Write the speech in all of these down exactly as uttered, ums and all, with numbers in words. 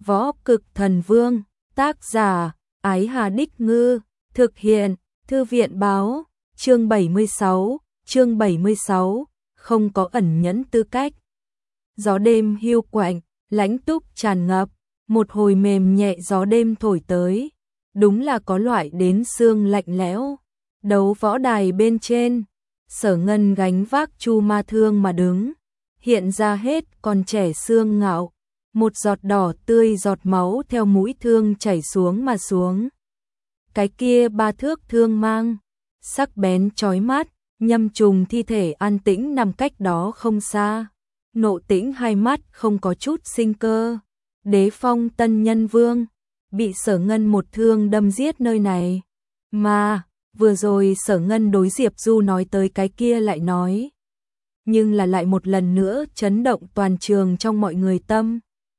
Võ Cực Thần Vương, tác giả, Ái Hà Đích Ngư, thực hiện, Thư viện Báo, chương bảy mươi sáu, chương bảy mươi sáu, không có ẩn nhẫn tư cách. Gió đêm hiu quạnh, lãnh túc tràn ngập, một hồi mềm nhẹ gió đêm thổi tới, đúng là có loại đến xương lạnh lẽo. Đấu võ đài bên trên, Sở Ngân gánh vác chu ma thương mà đứng, hiện ra hết còn trẻ xương ngạo, một giọt đỏ tươi giọt máu theo mũi thương chảy xuống mà xuống. Cái kia ba thước thương mang, sắc bén chói mắt, nhâm trùng thi thể an tĩnh nằm cách đó không xa. Nộ Tĩnh hai mắt không có chút sinh cơ. Đế Phong Tân Nhân Vương bị Sở Ngân một thương đâm giết nơi này. Mà, vừa rồi Sở Ngân đối Diệp Du nói tới cái kia lại nói. Nhưng là lại một lần nữa chấn động toàn trường trong mọi người tâm.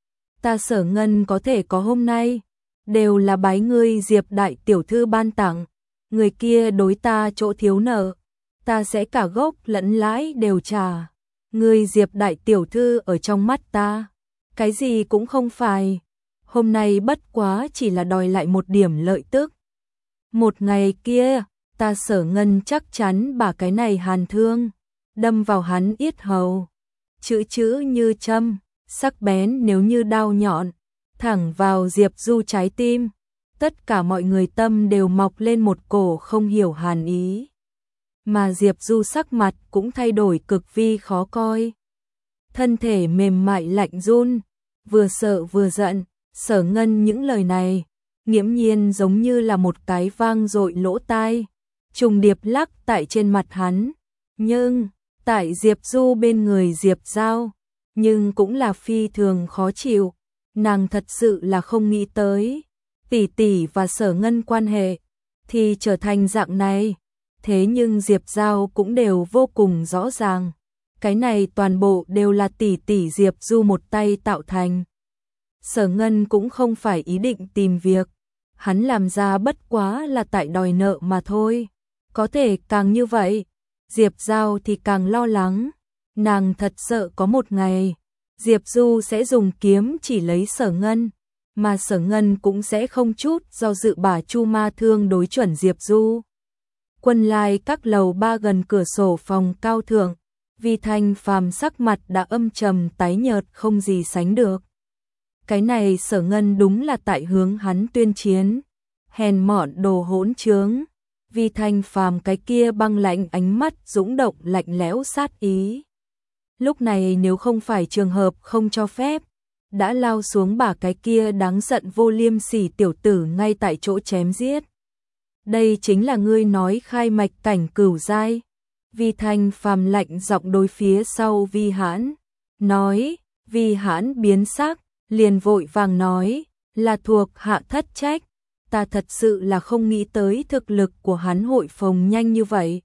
Ta Sở Ngân có thể có hôm nay, đều là bái ngươi Diệp đại tiểu thư ban tặng. Người kia đối ta chỗ thiếu nợ, ta sẽ cả gốc lẫn lãi đều trả. Ngươi Diệp đại tiểu thư ở trong mắt ta, cái gì cũng không phải. Hôm nay bất quá chỉ là đòi lại một điểm lợi tức. Một ngày kia, ta Sở Ngân chắc chắn bà cái này hàn thương, đâm vào hắn yết hầu. Chữ chữ như châm, sắc bén nếu như đao nhọn, thẳng vào Diệp Du trái tim. Tất cả mọi người tâm đều mọc lên một cổ không hiểu hàn ý. Mà Diệp Du sắc mặt cũng thay đổi cực vi khó coi. Thân thể mềm mại lạnh run, vừa sợ vừa giận. Sở Ngân những lời này, nghiễm nhiên giống như là một cái vang dội lỗ tai, trùng điệp lắc tại trên mặt hắn. Nhưng, tại Diệp Du bên người Diệp Giao, nhưng cũng là phi thường khó chịu. Nàng thật sự là không nghĩ tới, tỷ tỷ và Sở Ngân quan hệ thì trở thành dạng này. Thế nhưng Diệp Giao cũng đều vô cùng rõ ràng, cái này toàn bộ đều là tỷ tỷ Diệp Du một tay tạo thành. Sở Ngân cũng không phải ý định tìm việc, hắn làm ra bất quá là tại đòi nợ mà thôi. Có thể càng như vậy, Diệp Giao thì càng lo lắng. Nàng thật sợ có một ngày, Diệp Du sẽ dùng kiếm chỉ lấy Sở Ngân, mà Sở Ngân cũng sẽ không chút do dự bả chu ma thương đối chuẩn Diệp Du. Quân lai các lầu ba gần cửa sổ phòng cao thượng, Vi Thanh Phàm sắc mặt đã âm trầm tái nhợt không gì sánh được. Cái này Sở Ngân đúng là tại hướng hắn tuyên chiến. Hèn mọn đồ hỗn trướng. Vi Thanh Phàm cái kia băng lạnh ánh mắt dũng động lạnh lẽo sát ý. Lúc này nếu không phải trường hợp không cho phép, đã lao xuống bả cái kia đáng giận vô liêm sỉ tiểu tử ngay tại chỗ chém giết. Đây chính là ngươi nói khai mạch cảnh cửu giai. Vi Thanh Phàm lạnh giọng đối phía sau Vi Hãn, nói. Vi Hãn biến sắc, liền vội vàng nói, là thuộc hạ thất trách, ta thật sự là không nghĩ tới thực lực của hắn hội phồng nhanh như vậy.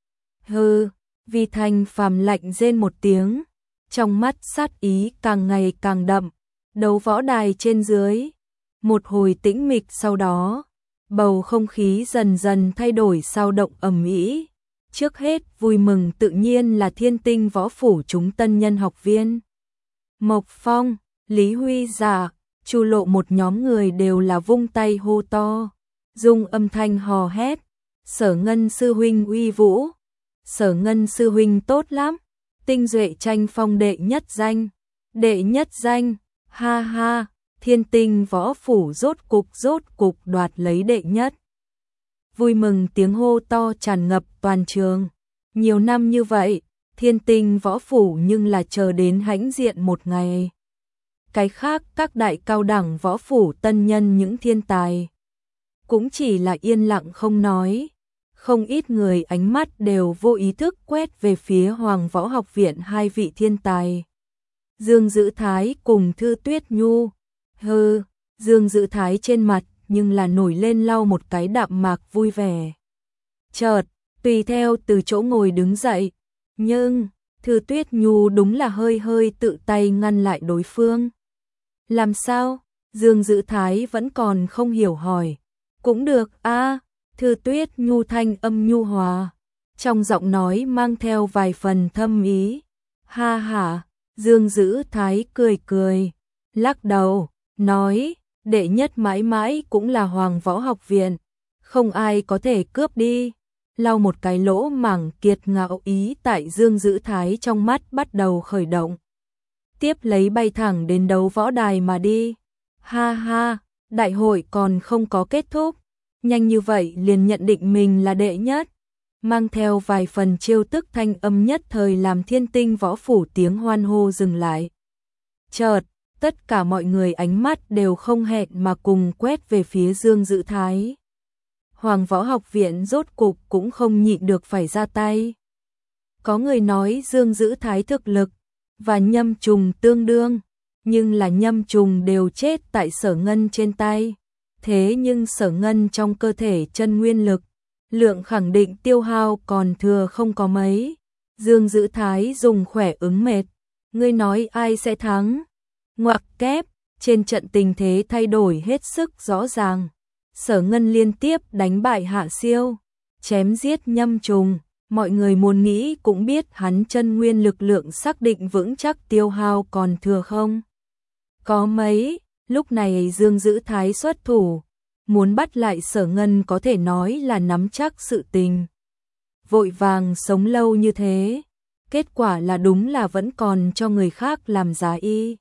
Hừ, Vi Thanh Phàm lạnh rên một tiếng, trong mắt sát ý càng ngày càng đậm. Đấu võ đài trên dưới, một hồi tĩnh mịch sau đó, bầu không khí dần dần thay đổi sao động ầm ĩ. Trước hết vui mừng tự nhiên là Thiên Tinh Võ Phủ chúng tân nhân học viên. Mộc Phong, Lý Huy Giả, Chu Lộ một nhóm người đều là vung tay hô to, dùng âm thanh hò hét. Sở Ngân sư huynh uy vũ, Sở Ngân sư huynh tốt lắm, tinh duệ tranh phong đệ nhất danh, đệ nhất danh, ha ha, Thiên Tinh Võ Phủ rốt cục rốt cục đoạt lấy đệ nhất. Vui mừng tiếng hô to tràn ngập toàn trường. Nhiều năm như vậy, Thiên Tinh Võ Phủ nhưng là chờ đến hãnh diện một ngày. Cái khác các đại cao đẳng võ phủ tân nhân những thiên tài cũng chỉ là yên lặng không nói. Không ít người ánh mắt đều vô ý thức quét về phía Hoàng Võ Học Viện hai vị thiên tài, Dương Dữ Thái cùng Thư Tuyết Nhu. Hừ, Dương Dữ Thái trên mặt nhưng là nổi lên lau một cái đạm mạc vui vẻ. Chợt, tùy theo từ chỗ ngồi đứng dậy, nhưng Thư Tuyết Nhu đúng là hơi hơi tự tay ngăn lại đối phương. Làm sao? Dương Dữ Thái vẫn còn không hiểu hỏi. Cũng được a. À, Thư Tuyết Nhu thanh âm nhu hòa, trong giọng nói mang theo vài phần thâm ý. Ha ha, Dương Dữ Thái cười cười, lắc đầu, nói, đệ nhất mãi mãi cũng là Hoàng Võ Học Viện, không ai có thể cướp đi. Lau một cái lỗ mảng kiệt ngạo ý tại Dương Dữ Thái trong mắt bắt đầu khởi động. Tiếp lấy bay thẳng đến đấu võ đài mà đi. Ha ha, đại hội còn không có kết thúc, nhanh như vậy liền nhận định mình là đệ nhất. Mang theo vài phần trêu tức thanh âm nhất thời làm Thiên Tinh Võ Phủ tiếng hoan hô dừng lại. Chợt, tất cả mọi người ánh mắt đều không hẹn mà cùng quét về phía Dương Dữ Thái. Hoàng Võ Học Viện rốt cục cũng không nhịn được phải ra tay. Có người nói Dương Dữ Thái thực lực và Nhâm Trùng tương đương, nhưng là Nhâm Trùng đều chết tại Sở Ngân trên tay. Thế nhưng Sở Ngân trong cơ thể chân nguyên lực, lượng khẳng định tiêu hao còn thừa không có mấy. Dương Dữ Thái dùng khỏe ứng mệt. Ngươi nói ai sẽ thắng? Ngoặc kép, trên trận tình thế thay đổi hết sức rõ ràng. Sở Ngân liên tiếp đánh bại Hạ Siêu, chém giết Nhâm Trùng. Mọi người muốn nghĩ cũng biết hắn chân nguyên lực lượng xác định vững chắc tiêu hao còn thừa không. Có mấy, lúc này Dương Dữ Thái xuất thủ, muốn bắt lại Sở Ngân có thể nói là nắm chắc sự tình. Vội vàng sống lâu như thế, kết quả là đúng là vẫn còn cho người khác làm giá y.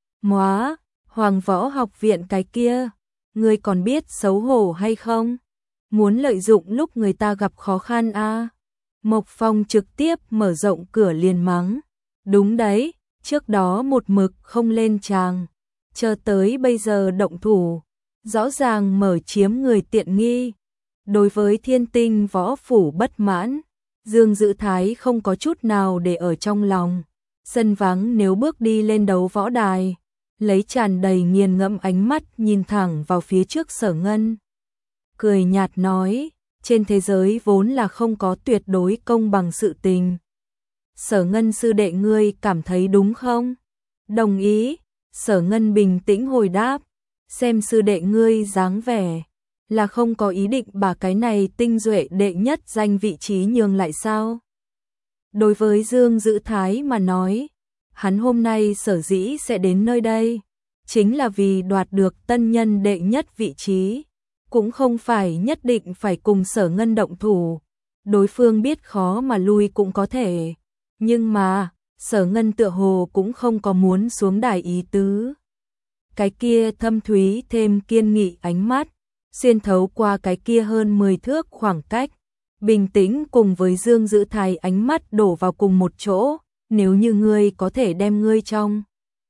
Móa, Hoàng Võ Học Viện cái kia, ngươi còn biết xấu hổ hay không? Muốn lợi dụng lúc người ta gặp khó khăn à? Mộc Phong trực tiếp mở rộng cửa liền mắng. Đúng đấy, trước đó một mực không lên tràng, chờ tới bây giờ động thủ, rõ ràng mở chiếm người tiện nghi. Đối với Thiên Tinh Võ Phủ bất mãn, Dương Dữ Thái không có chút nào để ở trong lòng. Sân vắng nếu bước đi lên đấu võ đài, lấy tràn đầy nghiền ngẫm ánh mắt nhìn thẳng vào phía trước Sở Ngân. Cười nhạt nói, trên thế giới vốn là không có tuyệt đối công bằng sự tình. Sở Ngân sư đệ ngươi cảm thấy đúng không? Đồng ý, Sở Ngân bình tĩnh hồi đáp, xem sư đệ ngươi dáng vẻ, là không có ý định bà cái này tinh duệ đệ nhất danh vị trí nhường lại sao? Đối với Dương Dữ Thái mà nói, hắn hôm nay sở dĩ sẽ đến nơi đây, chính là vì đoạt được tân nhân đệ nhất vị trí, cũng không phải nhất định phải cùng Sở Ngân động thủ, đối phương biết khó mà lui cũng có thể, nhưng mà, Sở Ngân tựa hồ cũng không có muốn xuống đài ý tứ. Cái kia thâm thúy thêm kiên nghị ánh mắt, xuyên thấu qua cái kia hơn mười thước khoảng cách, bình tĩnh cùng với Dương Dữ Thái ánh mắt đổ vào cùng một chỗ, nếu như ngươi có thể đem ngươi trong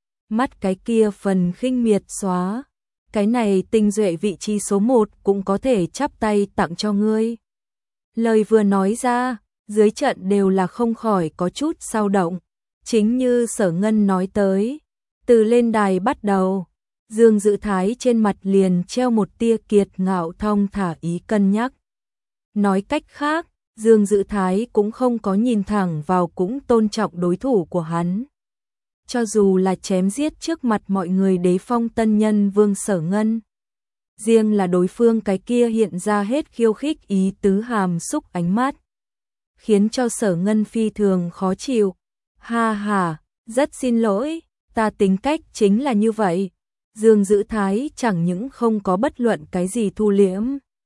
mắt cái kia phần khinh miệt xóa, cái này tinh duệ vị trí số một cũng có thể chắp tay tặng cho ngươi. Lời vừa nói ra, dưới trận đều là không khỏi có chút dao động, chính như Sở Ngân nói tới, từ lên đài bắt đầu, Dương Dữ Thái trên mặt liền treo một tia kiệt ngạo thong thả ý cân nhắc. Nói cách khác, Dương Dữ Thái cũng không có nhìn thẳng vào cũng tôn trọng đối thủ của hắn. Cho dù là chém giết trước mặt mọi người đế phong tân nhân Vương Sở Ngân, riêng là đối phương cái kia hiện ra hết khiêu khích ý tứ hàm xúc ánh mắt, khiến cho Sở Ngân phi thường khó chịu. Ha ha, rất xin lỗi, ta tính cách chính là như vậy. Dương Dữ Thái chẳng những không có bất luận cái gì thu liễm,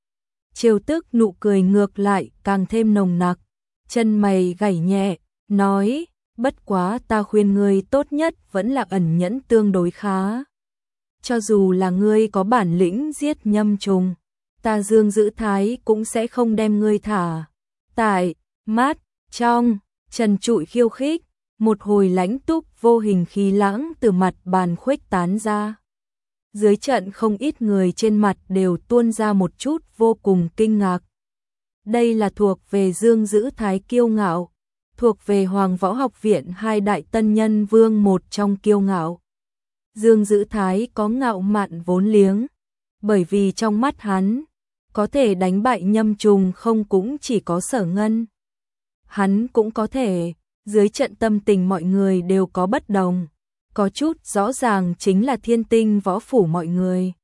trêu tức nụ cười ngược lại càng thêm nồng nặc, chân mày gảy nhẹ, nói, bất quá ta khuyên ngươi tốt nhất vẫn là ẩn nhẫn tương đối khá. Cho dù là ngươi có bản lĩnh giết Nhâm Trùng, ta Dương Dữ Thái cũng sẽ không đem ngươi thả. Tại, mắt, trong, trần trụi khiêu khích, một hồi lãnh túc vô hình khí lãng từ mặt bàn khuếch tán ra. Dưới trận không ít người trên mặt đều tuôn ra một chút vô cùng kinh ngạc. Đây là thuộc về Dương Dữ Thái kiêu ngạo, thuộc về Hoàng Võ Học Viện hai đại tân nhân vương một trong kiêu ngạo. Dương Dữ Thái có ngạo mạn vốn liếng, bởi vì trong mắt hắn, có thể đánh bại Nhâm Trùng không cũng chỉ có Sở Ngân. Hắn cũng có thể, dưới trận tâm tình mọi người đều có bất đồng. Có chút rõ ràng chính là Thiên Tinh Võ Phủ mọi người.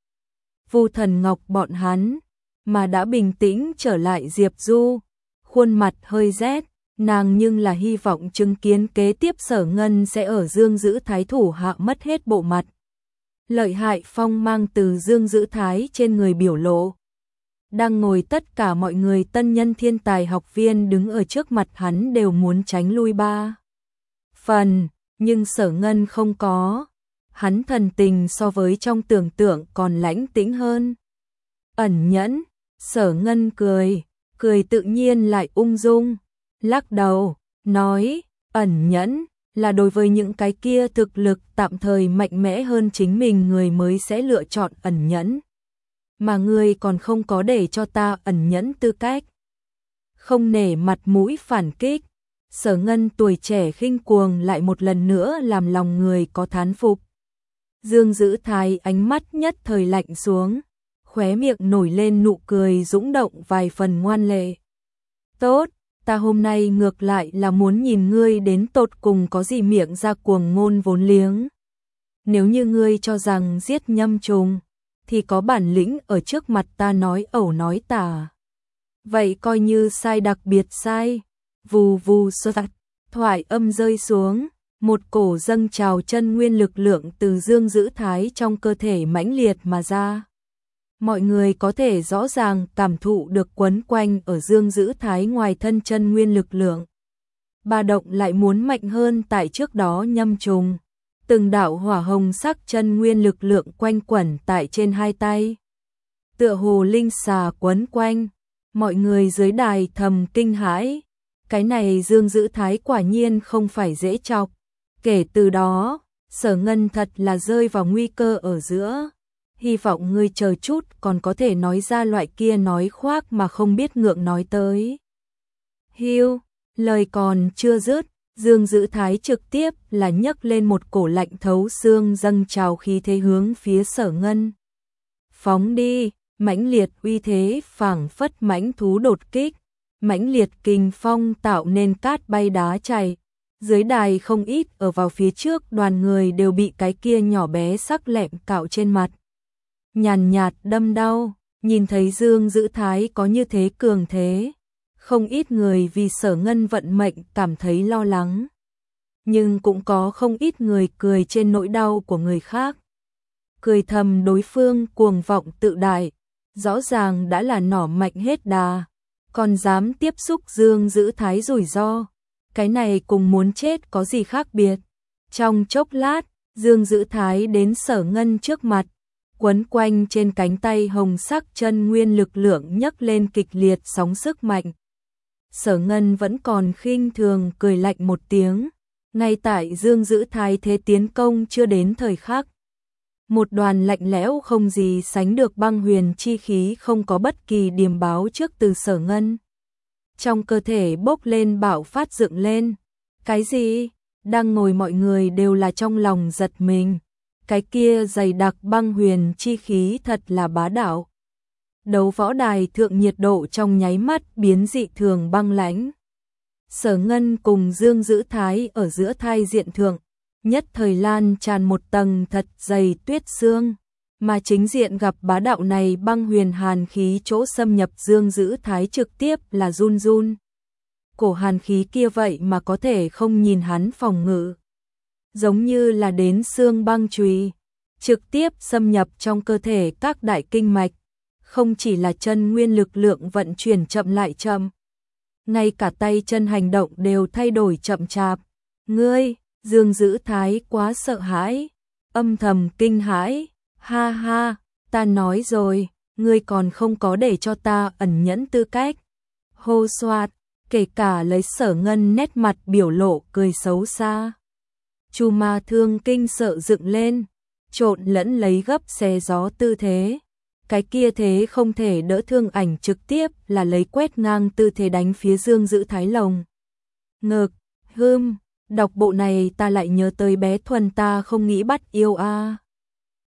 Vu Thần Ngọc bọn hắn, mà đã bình tĩnh trở lại Diệp Du, khuôn mặt hơi rét, nàng nhưng là hy vọng chứng kiến kế tiếp Sở Ngân sẽ ở Dương Dữ Thái thủ hạ mất hết bộ mặt. lợi hại phong mang từ Dương Dữ Thái trên người biểu lộ. Đang ngồi tất cả mọi người tân nhân thiên tài học viên đứng ở trước mặt hắn đều muốn tránh lui ba phần, nhưng Sở Ngân không có. Hắn thần tình so với trong tưởng tượng còn lãnh tĩnh hơn. Ẩn nhẫn, Sở Ngân cười, cười tự nhiên lại ung dung, lắc đầu, nói, ẩn nhẫn là đối với những cái kia thực lực tạm thời mạnh mẽ hơn chính mình người mới sẽ lựa chọn ẩn nhẫn. Mà ngươi còn không có để cho ta ẩn nhẫn tư cách. Không nể mặt mũi phản kích, Sở Ngân tuổi trẻ khinh cuồng lại một lần nữa làm lòng người có thán phục. Dương Dữ Thái ánh mắt nhất thời lạnh xuống, khóe miệng nổi lên nụ cười dũng động vài phần ngoan lệ. Tốt, ta hôm nay ngược lại là muốn nhìn ngươi đến tột cùng có gì miệng ra cuồng ngôn vốn liếng. Nếu như ngươi cho rằng giết Nhâm Trùng thì có bản lĩnh ở trước mặt ta nói ẩu nói tả. Vậy coi như sai đặc biệt sai. Vù vù sơ tạch, thoại âm rơi xuống, một cổ dâng trào chân nguyên lực lượng từ Dương Dữ Thái trong cơ thể mãnh liệt mà ra. Mọi người có thể rõ ràng cảm thụ được quấn quanh ở Dương Dữ Thái ngoài thân chân nguyên lực lượng. Ba động lại muốn mạnh hơn tại trước đó Nhâm Trùng. Từng đạo hỏa hồng sắc chân nguyên lực lượng quanh quẩn tại trên hai tay. Tựa hồ linh xà quấn quanh, mọi người dưới đài thầm kinh hãi. Cái này Dương Dữ Thái quả nhiên không phải dễ chọc. Kể từ đó, Sở Ngân thật là rơi vào nguy cơ ở giữa. Hy vọng ngươi chờ chút còn có thể nói ra loại kia nói khoác mà không biết ngượng nói tới. Hiu, lời còn chưa dứt, Dương Dữ Thái trực tiếp là nhấc lên một cổ lạnh thấu xương dâng trào khí thế hướng phía Sở Ngân. Phóng đi, mãnh liệt uy thế phảng phất mãnh thú đột kích, mãnh liệt kình phong tạo nên cát bay đá chảy. Dưới đài không ít ở vào phía trước đoàn người đều bị cái kia nhỏ bé sắc lẹm cạo trên mặt. Nhàn nhạt đâm đau, nhìn thấy Dương Dữ Thái có như thế cường thế. Không ít người vì Sở Ngân vận mệnh cảm thấy lo lắng. Nhưng cũng có không ít người cười trên nỗi đau của người khác. Cười thầm đối phương cuồng vọng tự đại, rõ ràng đã là nỏ mạnh hết đà, còn dám tiếp xúc Dương Dữ Thái rủi ro. Cái này cùng muốn chết có gì khác biệt. Trong chốc lát, Dương Dữ Thái đến Sở Ngân trước mặt, quấn quanh trên cánh tay hồng sắc chân nguyên lực lượng nhấc lên kịch liệt sóng sức mạnh. Sở Ngân vẫn còn khinh thường cười lạnh một tiếng, ngay tại Dương Dữ Thái thế tiến công chưa đến thời khắc. Một đoàn lạnh lẽo không gì sánh được băng huyền chi khí không có bất kỳ điềm báo trước từ Sở Ngân. Trong cơ thể bốc lên bạo phát dựng lên. Cái gì? Đang ngồi mọi người đều là trong lòng giật mình. Cái kia dày đặc băng huyền chi khí thật là bá đạo. Đấu võ đài thượng nhiệt độ trong nháy mắt biến dị thường băng lãnh. Sở Ngân cùng Dương Dữ Thái ở giữa thai diện thượng, nhất thời lan tràn một tầng thật dày tuyết sương, mà chính diện gặp bá đạo này băng huyền hàn khí chỗ xâm nhập Dương Dữ Thái trực tiếp là run run. Cổ hàn khí kia vậy mà có thể không nhìn hắn phòng ngự. Giống như là đến xương băng chùy, trực tiếp xâm nhập trong cơ thể các đại kinh mạch. Không chỉ là chân nguyên lực lượng vận chuyển chậm lại chậm, ngay cả tay chân hành động đều thay đổi chậm chạp. Ngươi, Dương Dữ Thái quá sợ hãi, âm thầm kinh hãi, ha ha, ta nói rồi, ngươi còn không có để cho ta ẩn nhẫn tư cách. Hô xoạt, kể cả lấy Sở Ngân nét mặt biểu lộ cười xấu xa. Chu Ma Thương kinh sợ dựng lên, trộn lẫn lấy gấp xé gió tư thế. Cái kia thế không thể đỡ thương ảnh trực tiếp là lấy quét ngang tư thế đánh phía Dương Dữ Thái lồng ngực. Hưm, đọc bộ này ta lại nhớ tới bé Thuần ta không nghĩ bắt yêu a.